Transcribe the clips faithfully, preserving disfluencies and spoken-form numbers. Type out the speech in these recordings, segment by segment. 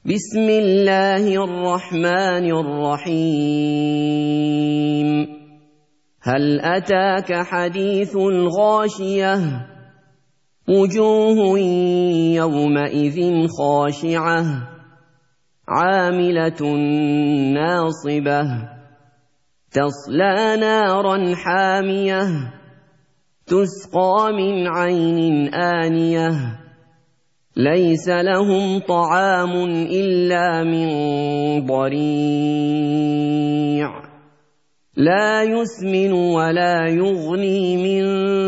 بسم الله الرحمن الرحيم هل أتاك حديث الغاشية وجوه يومئذ خاشعة عاملة ناصبة تصلى نارا حامية تسقى من عين آنية ليس لهم طعام إلا من ضريع لا يسمن ولا يغني من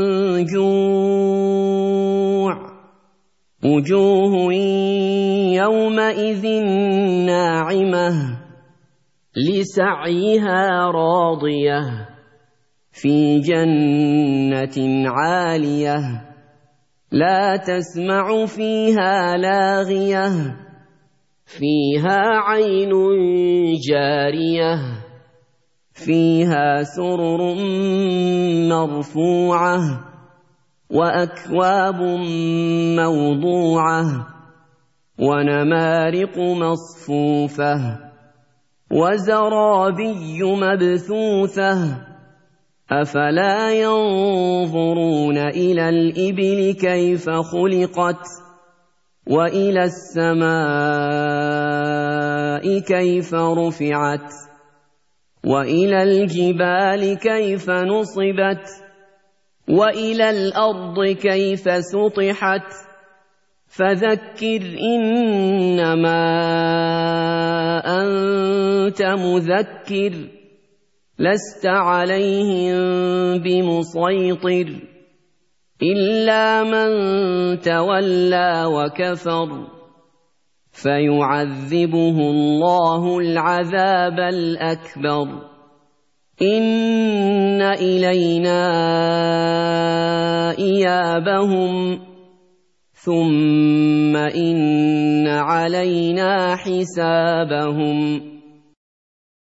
جوع وجوه يومئذ ناعمة لسعيها راضية في جنة عالية لا تسمع فيها لاغية فيها عين جارية فيها سرر مرفوعة وأكواب موضوعة ونمارق مصفوفة وزرابي مبثوثة أفلا ينظرون إلى الإبل كيف خلقت وإلى السماء كيف رفعت وإلى الجبال كيف نصبت وإلى الأرض كيف سطحت فذكر إنما أنت مذكر لست عليهم بمسيطر إلا من تولى وكفر فيعذبه الله العذاب الأكبر إن إلينا إيابهم ثم إن علينا حسابهم